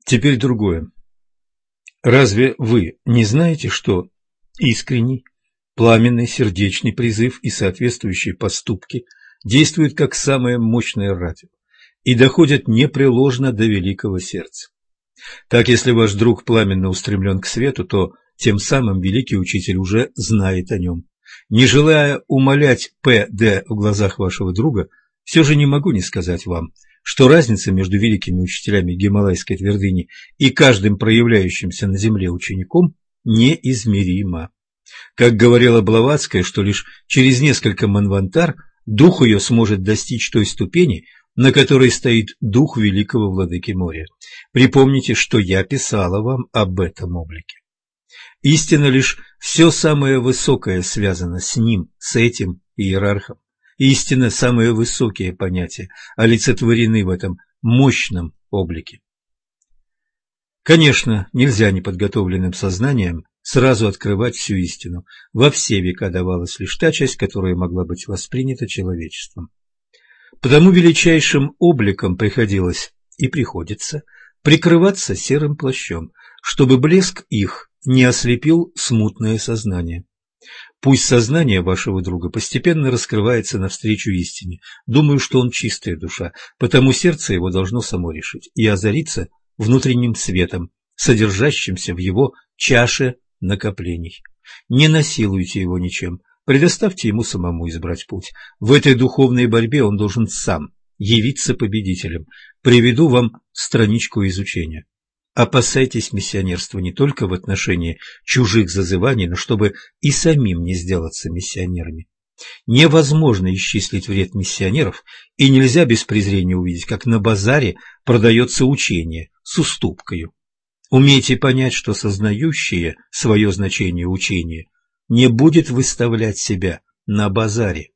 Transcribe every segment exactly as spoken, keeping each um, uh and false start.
Теперь другое. Разве вы не знаете, что искренний, пламенный, сердечный призыв и соответствующие поступки действуют как самое мощное радио и доходят непреложно до великого сердца? Так, если ваш друг пламенно устремлен к свету, то тем самым великий учитель уже знает о нем. Не желая умалять П Д в глазах вашего друга, все же не могу не сказать вам, что разница между великими учителями Гималайской твердыни и каждым проявляющимся на земле учеником неизмерима. Как говорила Блаватская, что лишь через несколько манвантар дух ее сможет достичь той ступени, на которой стоит дух великого владыки моря. Припомните, что я писала вам об этом облике. Истинно лишь все самое высокое связано с ним, с этим иерархом. Истинно самые высокие понятия олицетворены в этом мощном облике. Конечно, нельзя неподготовленным сознанием сразу открывать всю истину. Во все века давалась лишь та часть, которая могла быть воспринята человечеством. Потому величайшим обликом приходилось и приходится прикрываться серым плащом, чтобы блеск их не ослепил смутное сознание. Пусть сознание вашего друга постепенно раскрывается навстречу истине. Думаю, что он чистая душа, потому сердце его должно само решить и озариться внутренним светом, содержащимся в его чаше накоплений. Не насилуйте его ничем, предоставьте ему самому избрать путь. В этой духовной борьбе он должен сам явиться победителем. Приведу вам страничку изучения. Опасайтесь миссионерства не только в отношении чужих зазываний, но чтобы и самим не сделаться миссионерами. Невозможно исчислить вред миссионеров, и нельзя без презрения увидеть, как на базаре продается учение с уступкою. Умейте понять, что сознающее свое значение учение не будет выставлять себя на базаре.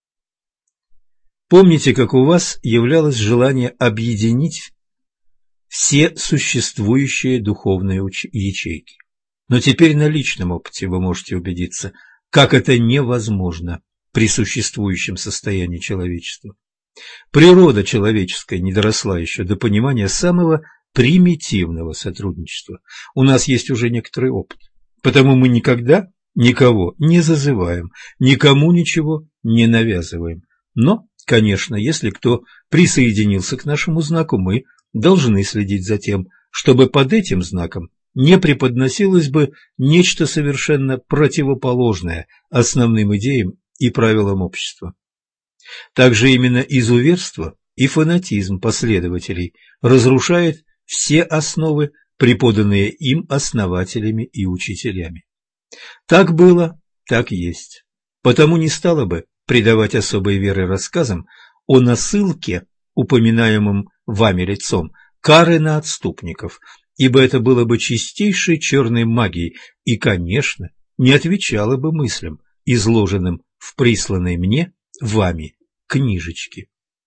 Помните, как у вас являлось желание объединить все существующие духовные ячейки. Но теперь на личном опыте вы можете убедиться, как это невозможно при существующем состоянии человечества. Природа человеческая не доросла еще до понимания самого примитивного сотрудничества. У нас есть уже некоторый опыт, потому мы никогда никого не зазываем, никому ничего не навязываем. Но, конечно, если кто присоединился к нашему знаку, мы должны следить за тем, чтобы под этим знаком не преподносилось бы нечто совершенно противоположное основным идеям и правилам общества. Также именно изуверство и фанатизм последователей разрушает все основы, преподанные им основателями и учителями. Так было, так есть. Потому не стало бы придавать особой веры рассказам о насылке, упоминаемым вами лицом, кары на отступников, ибо это было бы чистейшей черной магией и, конечно, не отвечало бы мыслям, изложенным в присланной мне вами книжечке.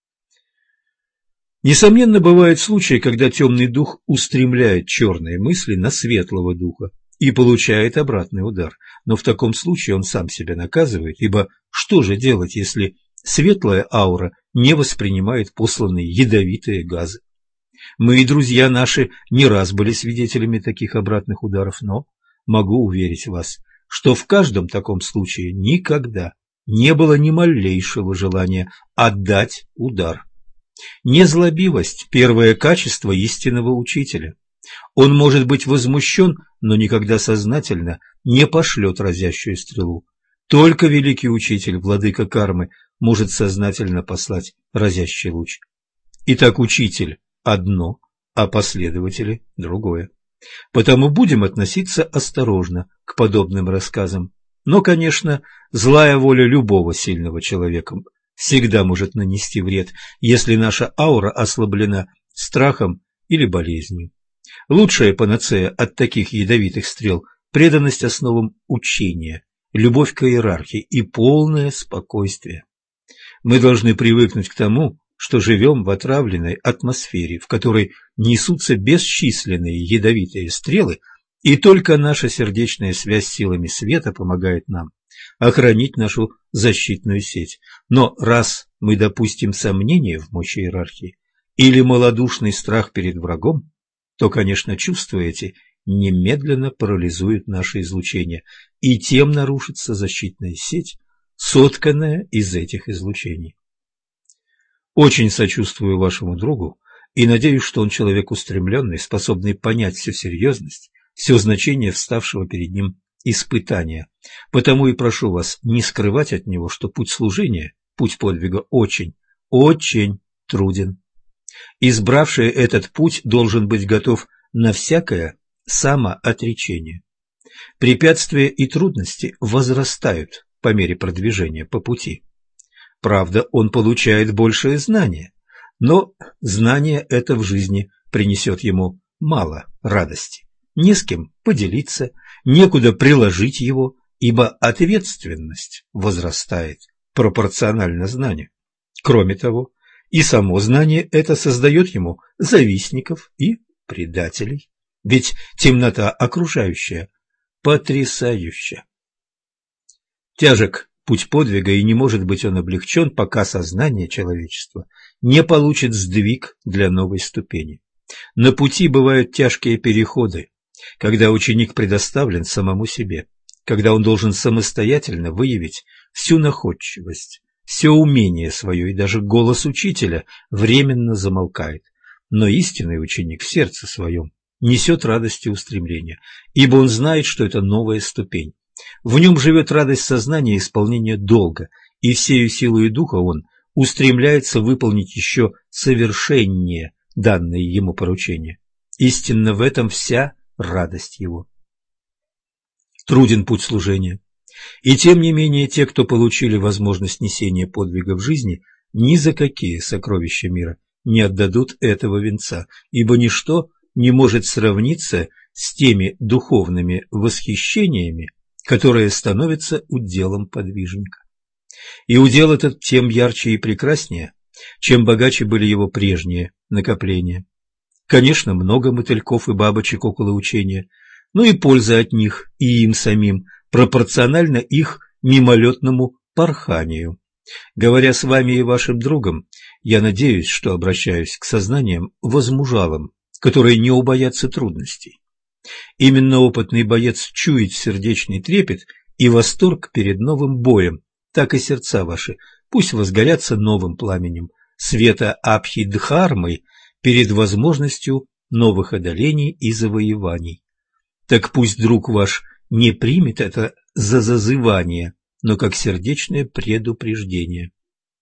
Несомненно, бывают случаи, когда темный дух устремляет черные мысли на светлого духа и получает обратный удар, но в таком случае он сам себя наказывает, ибо что же делать, если светлая аура не воспринимает посланные ядовитые газы? Мы и друзья наши не раз были свидетелями таких обратных ударов, но могу уверить вас, что в каждом таком случае никогда не было ни малейшего желания отдать удар. Незлобивость – первое качество истинного учителя. Он может быть возмущен, но никогда сознательно не пошлет разящую стрелу. Только великий учитель, владыка кармы, может сознательно послать разящий луч. Итак, учитель – одно, а последователи – другое. Потому будем относиться осторожно к подобным рассказам. Но, конечно, злая воля любого сильного человека всегда может нанести вред, если наша аура ослаблена страхом или болезнью. Лучшая панацея от таких ядовитых стрел – преданность основам учения, любовь к иерархии и полное спокойствие. Мы должны привыкнуть к тому, что живем в отравленной атмосфере, в которой несутся бесчисленные ядовитые стрелы, и только наша сердечная связь с силами света помогает нам охранить нашу защитную сеть. Но раз мы допустим сомнение в мощи иерархии или малодушный страх перед врагом, то, конечно, чувства эти немедленно парализуют наше излучение, и тем нарушится защитная сеть, сотканная из этих излучений. Очень сочувствую вашему другу и надеюсь, что он человек устремленный, способный понять всю серьезность, все значение вставшего перед ним испытания. Потому и прошу вас не скрывать от него, что путь служения, путь подвига очень, очень труден. Избравший этот путь должен быть готов на всякое самоотречение. Препятствия и трудности возрастают по мере продвижения по пути. Правда, он получает большее знание, но знание это в жизни принесет ему мало радости. Не с кем поделиться, некуда приложить его, ибо ответственность возрастает пропорционально знанию. Кроме того, и само знание это создает ему завистников и предателей. Ведь темнота окружающая потрясающая. Тяжек путь подвига, и не может быть он облегчен, пока сознание человечества не получит сдвиг для новой ступени. На пути бывают тяжкие переходы, когда ученик предоставлен самому себе, когда он должен самостоятельно выявить всю находчивость, все умение свое, и даже голос учителя временно замолкает. Но истинный ученик в сердце своем несет радость и устремление, ибо он знает, что это новая ступень. В нем живет радость сознания и исполнения долга, и всею силою духа он устремляется выполнить еще совершеннее данные ему поручения. Истинно в этом вся радость его. Труден путь служения. И тем не менее те, кто получили возможность несения подвига в жизни, ни за какие сокровища мира не отдадут этого венца, ибо ничто не может сравниться с теми духовными восхищениями, которые становятся уделом подвижника. И удел этот тем ярче и прекраснее, чем богаче были его прежние накопления. Конечно, много мотыльков и бабочек около учения, но и польза от них и им самим пропорциональна их мимолетному порханию. Говоря с вами и вашим другом, я надеюсь, что обращаюсь к сознаниям возмужалым, которые не убоятся трудностей. Именно опытный боец чует сердечный трепет и восторг перед новым боем, так и сердца ваши пусть возгорятся новым пламенем света Абхидхармы перед возможностью новых одолений и завоеваний. Так пусть друг ваш не примет это за зазывание, но как сердечное предупреждение.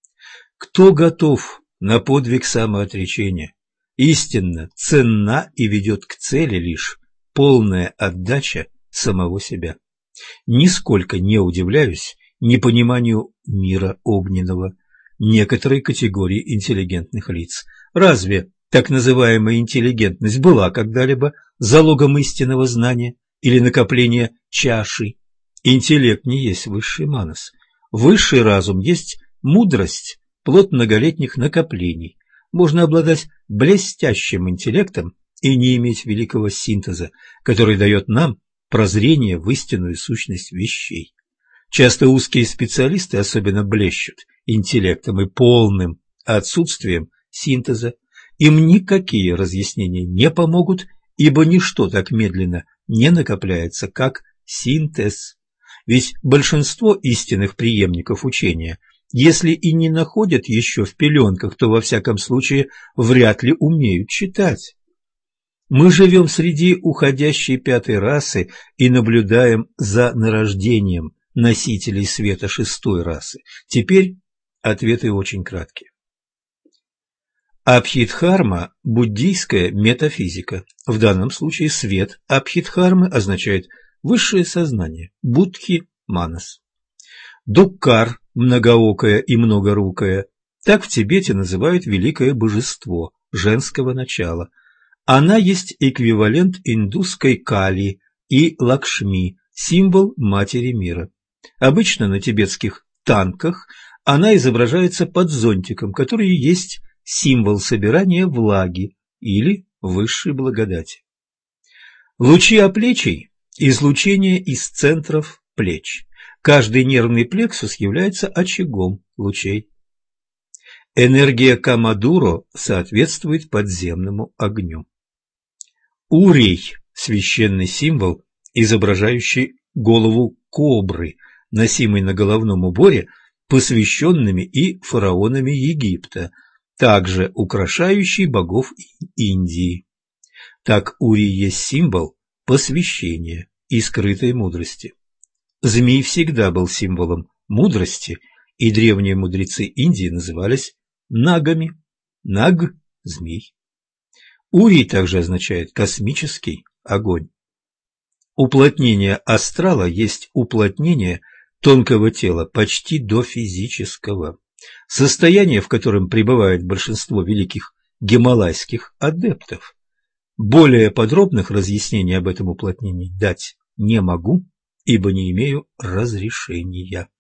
Кто готов на подвиг самоотречения, истинно ценна и ведет к цели лишь полная отдача самого себя. Нисколько не удивляюсь непониманию мира огненного некоторой категории интеллигентных лиц. Разве так называемая интеллигентность была когда-либо залогом истинного знания или накопления чаши? Интеллект не есть высший манас. Высший разум есть мудрость, плод многолетних накоплений. Можно обладать блестящим интеллектом и не иметь великого синтеза, который дает нам прозрение в истинную сущность вещей. Часто узкие специалисты особенно блещут интеллектом и полным отсутствием синтеза. Им никакие разъяснения не помогут, ибо ничто так медленно не накопляется, как синтез. Ведь большинство истинных преемников учения, если и не находят еще в пеленках, то во всяком случае вряд ли умеют читать. Мы живем среди уходящей пятой расы и наблюдаем за нарождением носителей света шестой расы. Теперь ответы очень краткие. Абхидхарма – буддийская метафизика. В данном случае свет Абхидхармы означает высшее сознание, будхи-манас. Дуккар – многоокое и многорукое. Так в Тибете называют великое божество женского начала. Она есть эквивалент индусской Кали и Лакшми, символ матери мира. Обычно на тибетских танках она изображается под зонтиком, который есть символ собирания влаги или высшей благодати. Лучи оплечий – излучение из центров плеч. Каждый нервный плексус является очагом лучей. Энергия Камадуро соответствует подземному огню. Урий – священный символ, изображающий голову кобры, носимый на головном уборе посвященными и фараонами Египта, также украшающий богов Индии. Так Урий есть символ посвящения и скрытой мудрости. Змей всегда был символом мудрости, и древние мудрецы Индии назывались нагами. Наг – змей. Урий также означает космический огонь. Уплотнение астрала есть уплотнение тонкого тела почти до физического. Состояние, в котором пребывает большинство великих гималайских адептов. Более подробных разъяснений об этом уплотнении дать не могу, ибо не имею разрешения.